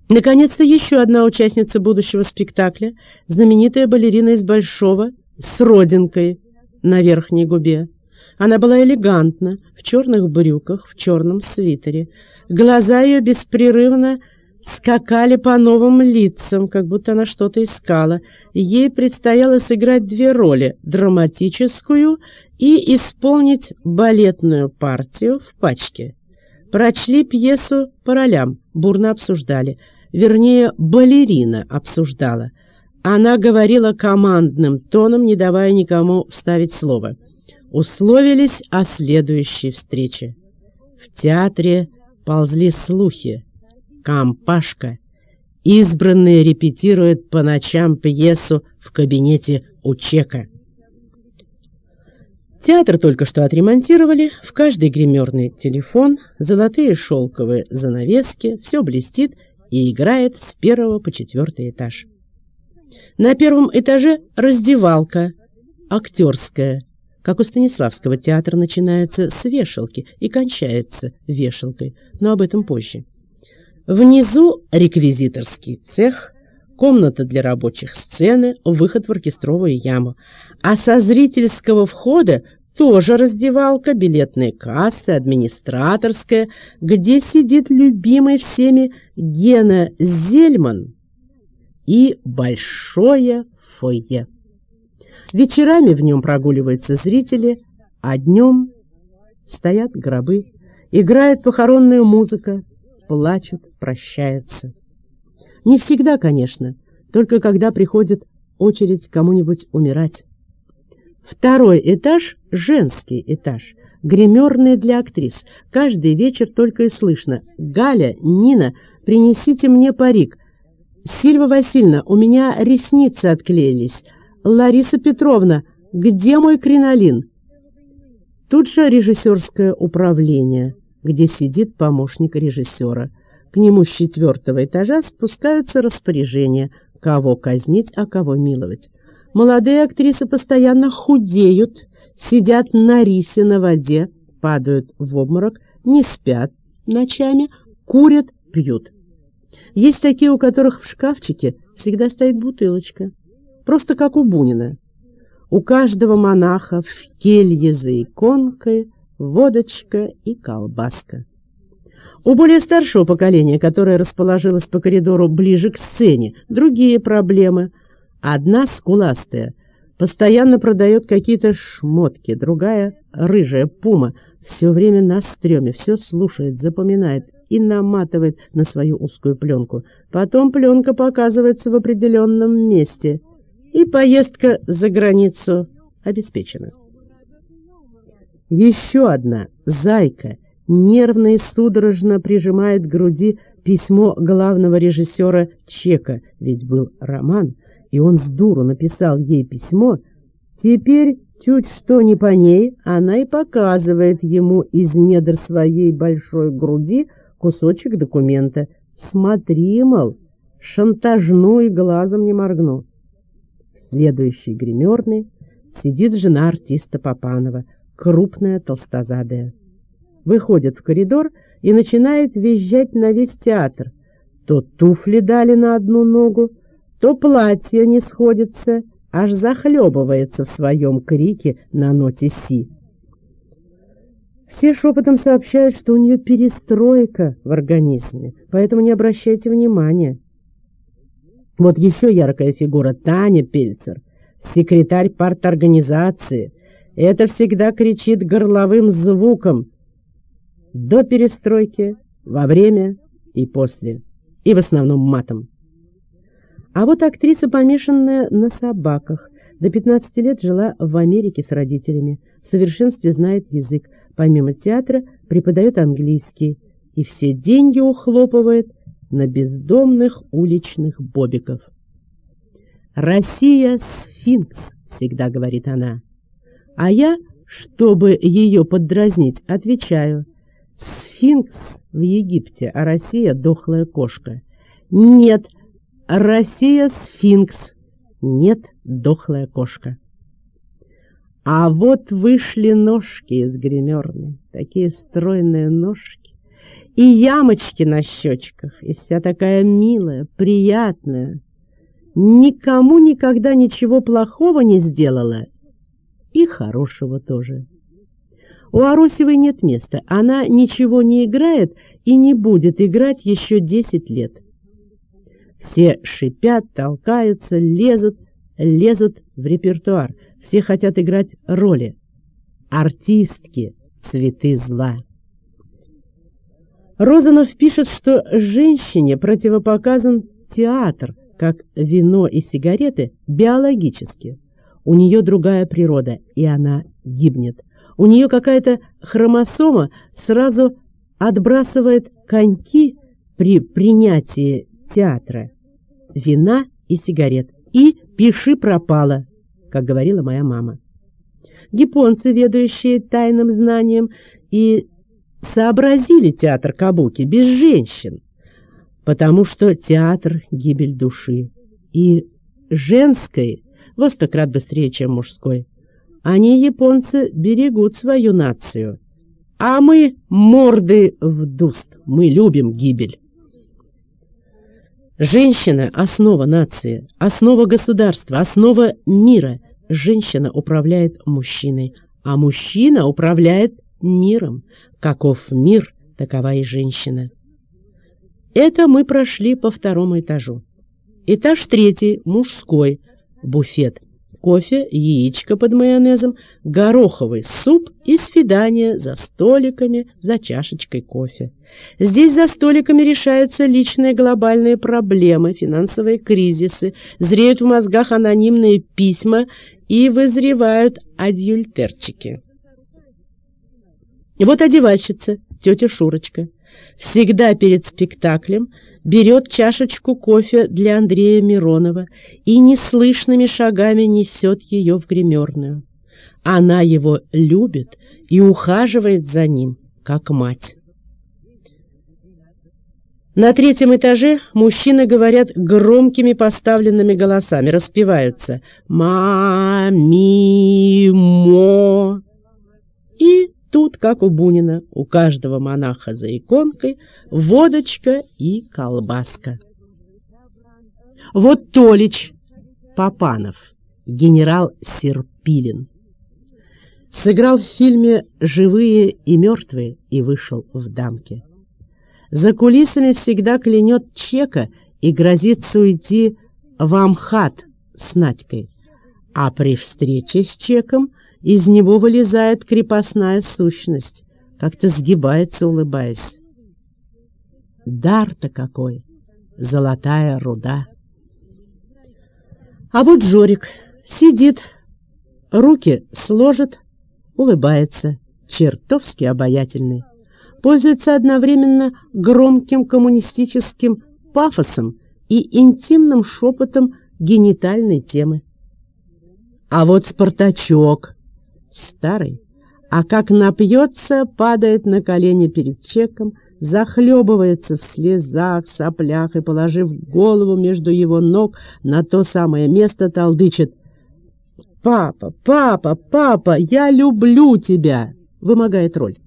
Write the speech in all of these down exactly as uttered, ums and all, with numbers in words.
Наконец-то еще одна участница будущего спектакля, знаменитая балерина из Большого, с родинкой на верхней губе. Она была элегантна, в черных брюках, в черном свитере. Глаза ее беспрерывно скакали по новым лицам, как будто она что-то искала. Ей предстояло сыграть две роли — драматическую и исполнить балетную партию в пачке. Прочли пьесу по ролям, бурно обсуждали. Вернее, балерина обсуждала. Она говорила командным тоном, не давая никому вставить слово. Условились о следующей встрече. В театре ползли слухи. Компашка. Избранные репетируют по ночам пьесу в кабинете у Чека. Театр только что отремонтировали, в каждой гримерной телефон, золотые шелковые занавески, все блестит и играет с первого по четвертый этаж. На первом этаже раздевалка, актерская, как у Станиславского театра, начинается с вешалки и кончается вешалкой, но об этом позже. Внизу реквизиторский цех, комната для рабочих сцены, выход в оркестровую яму. А со зрительского входа тоже раздевалка, билетные кассы, администраторская, где сидит любимый всеми Гена Зельман, и большое фойе. Вечерами в нем прогуливаются зрители, а днем стоят гробы, играет похоронная музыка, плачут, прощаются. Не всегда, конечно, только когда приходит очередь кому-нибудь умирать. Второй этаж — женский этаж, гримерный для актрис. Каждый вечер только и слышно: «Галя, Нина, принесите мне парик. Сильва Васильевна, у меня ресницы отклеились. Лариса Петровна, где мой кринолин?» Тут же режиссерское управление, где сидит помощник режиссера. К нему с четвертого этажа спускаются распоряжения, кого казнить, а кого миловать. Молодые актрисы постоянно худеют, сидят на рисе на воде, падают в обморок, не спят ночами, курят, пьют. Есть такие, у которых в шкафчике всегда стоит бутылочка, просто как у Бунина. У каждого монаха в келье за иконкой водочка и колбаска. У более старшего поколения, которое расположилось по коридору ближе к сцене, другие проблемы. Одна скуластая постоянно продает какие-то шмотки, другая, рыжая пума, все время на стреме, все слушает, запоминает и наматывает на свою узкую пленку. Потом пленка показывается в определенном месте, и поездка за границу обеспечена. Еще одна, зайка, нервно и судорожно прижимает к груди письмо главного режиссера Чека, ведь был роман, и он с дуру написал ей письмо. Теперь, чуть что не по ней, она и показывает ему из недр своей большой груди кусочек документа. «Смотри, мол, шантажну и глазом не моргну». В следующей гримерной сидит жена артиста Папанова, крупная, толстозадая. Выходит в коридор и начинает визжать на весь театр. То туфли дали на одну ногу, то платье не сходится, аж захлебывается в своем крике на ноте си. Все шепотом сообщают, что у нее перестройка в организме, поэтому не обращайте внимания. Вот еще яркая фигура — Таня Пельцер, секретарь парторганизации. Это всегда кричит горловым звуком до перестройки, во время и после, и в основном матом. А вот актриса, помешанная на собаках, до пятнадцати лет жила в Америке с родителями, в совершенстве знает язык, помимо театра преподает английский и все деньги ухлопывает на бездомных уличных бобиков. «Россия — сфинкс», — всегда говорит она. А я, чтобы ее поддразнить, отвечаю: «Сфинкс в Египте, а Россия — дохлая кошка». «Нет, Россия — сфинкс». «Нет, дохлая кошка». А вот вышли ножки из гримерной, такие стройные ножки, и ямочки на щечках, и вся такая милая, приятная. Никому никогда ничего плохого не сделала, и хорошего тоже. У Арусевой нет места, она ничего не играет и не будет играть еще десять лет. Все шипят, толкаются, лезут, лезут в репертуар, все хотят играть роли. Артистки — цветы зла. Розанов пишет, что женщине противопоказан театр, как вино и сигареты, биологически. У нее другая природа, и она гибнет. У нее какая-то хромосома сразу отбрасывает коньки при принятии театра, вина и сигарет. И пиши пропало, как говорила моя мама. Японцы, ведающие тайным знанием, и сообразили театр кабуки без женщин, потому что театр — гибель души, и женской во сто крат быстрее, чем мужской. Они, японцы, берегут свою нацию, а мы морды в дуст, мы любим гибель. Женщина — основа нации, основа государства, основа мира. Женщина управляет мужчиной, а мужчина управляет миром. Каков мир, такова и женщина. Это мы прошли по второму этажу. Этаж третий, мужской, буфет. Кофе, яичко под майонезом, гороховый суп и свидание за столиками, за чашечкой кофе. Здесь за столиками решаются личные глобальные проблемы, финансовые кризисы, зреют в мозгах анонимные письма и вызревают адюльтерчики. И вот одевальщица, тетя Шурочка, всегда перед спектаклем берет чашечку кофе для Андрея Миронова и неслышными шагами несет ее в гримерную. Она его любит и ухаживает за ним, как мать. На третьем этаже мужчины говорят громкими поставленными голосами, распеваются «ма-ми-мо». И тут, как у Бунина, у каждого монаха за иконкой водочка и колбаска. Вот Толич Папанов, генерал Серпилин, сыграл в фильме «Живые и мертвые» и вышел в дамке. За кулисами всегда клянет чека и грозится уйти в Амхат с Надькой, а при встрече с чеком из него вылезает крепостная сущность, как-то сгибается, улыбаясь. Дар-то какой! Золотая руда! А вот Жорик сидит, руки сложит, улыбается, чертовски обаятельный. Пользуется одновременно громким коммунистическим пафосом и интимным шепотом генитальной темы. А вот Спартачок старый, а как напьется, падает на колени перед чеком, захлебывается в слезах, соплях и, положив голову между его ног на то самое место, толдычит: «Папа, папа, папа, я люблю тебя!» Вымогает роль.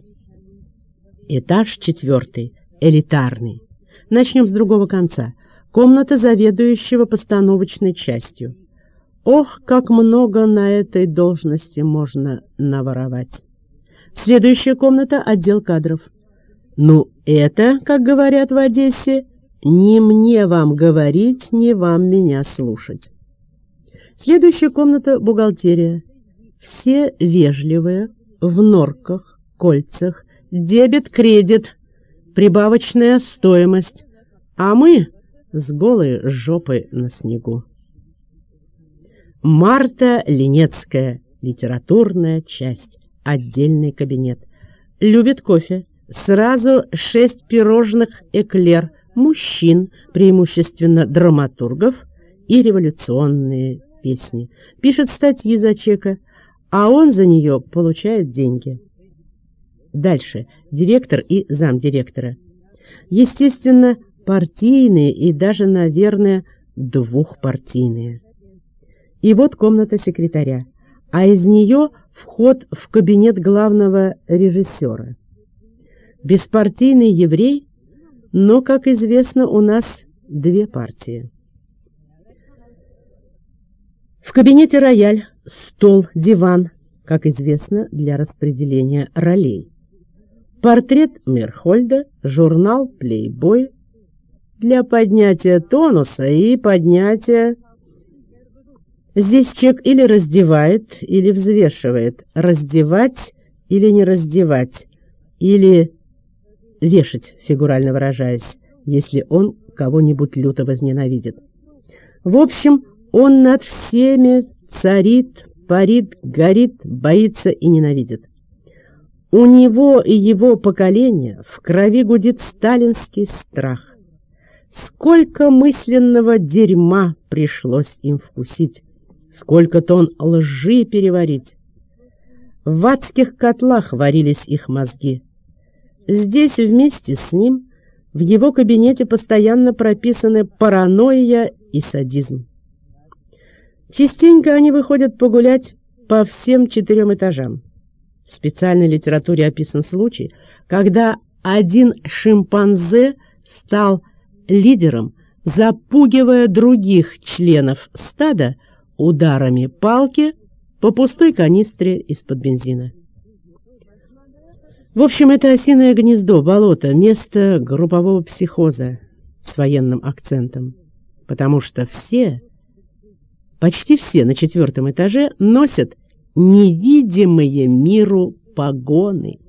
Этаж четвертый, элитарный. Начнем с другого конца. Комната заведующего постановочной частью. Ох, как много на этой должности можно наворовать. Следующая комната — отдел кадров. Ну, это, как говорят в Одессе, не мне вам говорить, не вам меня слушать. Следующая комната — бухгалтерия. Все вежливые, в норках, кольцах, дебет-кредит, прибавочная стоимость, а мы с голой жопой на снегу. Марта Ленецкая, литературная часть, отдельный кабинет. Любит кофе. Сразу шесть пирожных эклер, мужчин, преимущественно драматургов, и революционные песни. Пишет статьи за чека, а он за нее получает деньги. Дальше. Директор и замдиректора. Естественно, партийные и даже, наверное, двухпартийные. И вот комната секретаря, а из нее вход в кабинет главного режиссера. беспартийный еврей, но, как известно, у нас две партии. В кабинете рояль, стол, диван, как известно, для распределения ролей. Портрет Мерхольда, журнал «Плейбой» для поднятия тонуса и поднятия... Здесь человек или раздевает, или взвешивает, раздевать или не раздевать, или вешать, фигурально выражаясь, если он кого-нибудь люто возненавидит. В общем, он над всеми царит, парит, горит, боится и ненавидит. У него и его поколения в крови гудит сталинский страх. Сколько мысленного дерьма пришлось им вкусить, сколько тонн лжи переварить. В адских котлах варились их мозги. Здесь вместе с ним в его кабинете постоянно прописаны паранойя и садизм. Частенько они выходят погулять по всем четырем этажам. В специальной литературе описан случай, когда один шимпанзе стал лидером, запугивая других членов стада ударами палки по пустой канистре из-под бензина. В общем, это осиное гнездо, болото, место группового психоза с военным акцентом, потому что все, почти все на четвертом этаже носят невидимые миру погоны.